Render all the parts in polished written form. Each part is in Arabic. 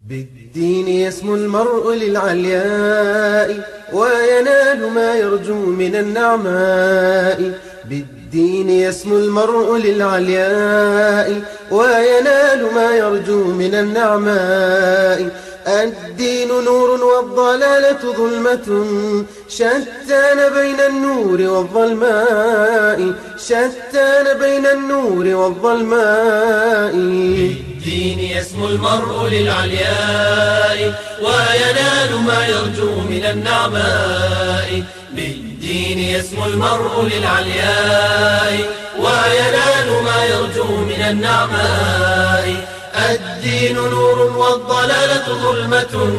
بالدين يسمو المرء للعلياء وينال ما يرجو من النعماء. بالدين يسمو المرء للعلياء وينال ما يرجو من النعماء. الدين نور والضلالة ظلمة، شتان بين النور والظلماء، شتان بين النور والظلماء. بالدين يسمو المرء للعلياء وينال ما يرجو من النعماء. بالدين يسمو المرء للعلياء وينال ما يرجو من النعماء. الدين نور والضلالة ظلمة،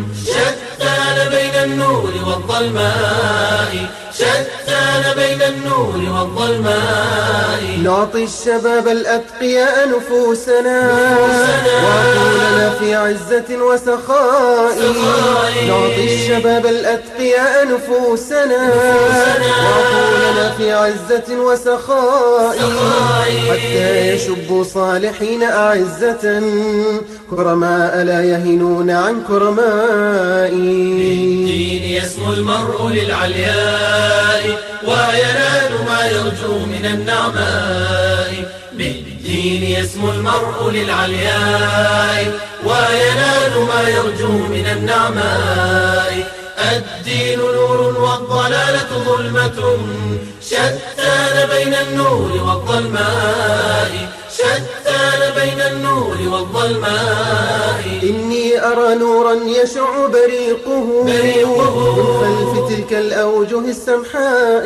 شتان بين النور والظلماء، شتان بين النور والظلماء. نعطي الشباب الأتقياء نفوسنا وعقولنا في عزة وسخاء. نعطي الشباب الأتقياء نفوسنا وعقولنا في عزة وسخاء، حتى يشبوا صالحين أعزة، كرماء لا يهنون عن كرماء. بالدين يسمو المرء للعلياء وينال ما يرجو من النعماء. بالدين يسمو المرء للعلياء وينال ما يرجو من النعماء. الدين نور والضلالة ظلمة، شتان بين النور والظلماء، شتان بين النور والظلماء. إني أرى نورا يشع بريقه من خلف تلك الأوجه السمحاء.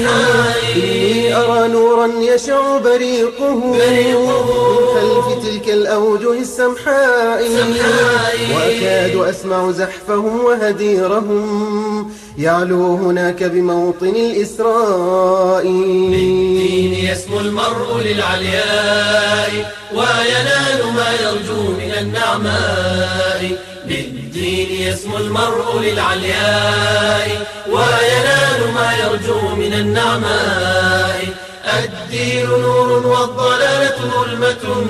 إني أرى نورا يشع بريقه من خلف تلك الأوجه السمحاء، وأكاد أسمع زحفهم وهديرهم يعلو هناك بموطن الإسراء. بالدين يسمو المرء للعلياء وينال ما يرجو من النعماء. بالدين يسمو المرء للعلياء وينال ما يرجو من النعماء. الدين نور والضلالة ظلمة،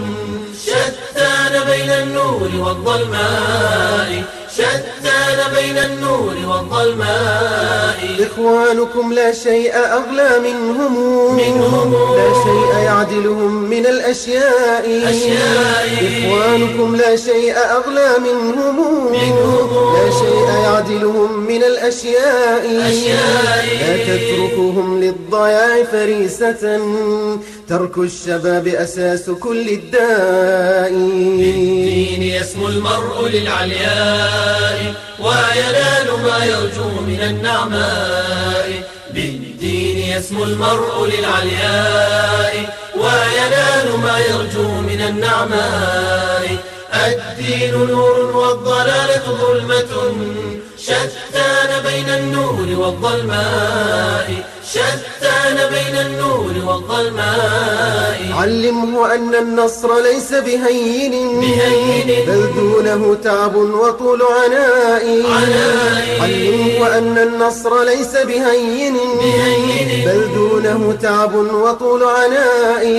شتان بين النور والظلماء، شتان بين النور والظلماء. إخوانكم لا شيء أغلى منهم، لا شيء يعدلهم من الأشياء. إخوانكم لا شيء أغلى منهم، لا شيء يعدلهم من الأشياء. لا تتركهم للضياع فريسة، ترك الشباب أساس كل الداء. بالدين يسمو المرء للعلياء وينال ما يرجو من النعماء. بالدين يسمو المرء للعلياء وينال ما يرجو من النعماء. الدين نور والضلالة ظلمة، شتان بين النور والظلماء، شتان بين النور والظلماء. علمه أن النصر ليس بهين، بل دونه تعب وطول عناء. علمه أن النصر ليس بهين، بل دونه تعب وطول عناء.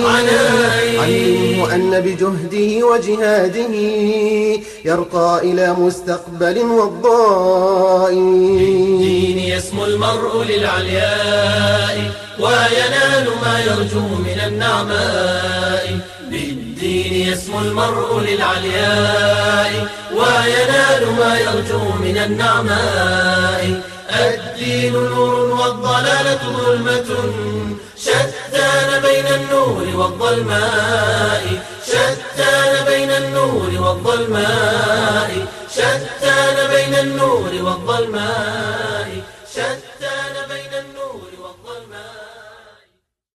علمه أن بجهده وجهاده يرقى إلى مستقبل وضاء. بالدين يسمو المرء للعلياء وينال ما يرجو من النعماء. بالدين يسمو المرء للعلياء وينال ما يرجو من النعماء. الدين نور والضلالة ظلمة، شتان بين النور والظلماء، شتان بين النور والظلماء، شتان بين النور والظلماء.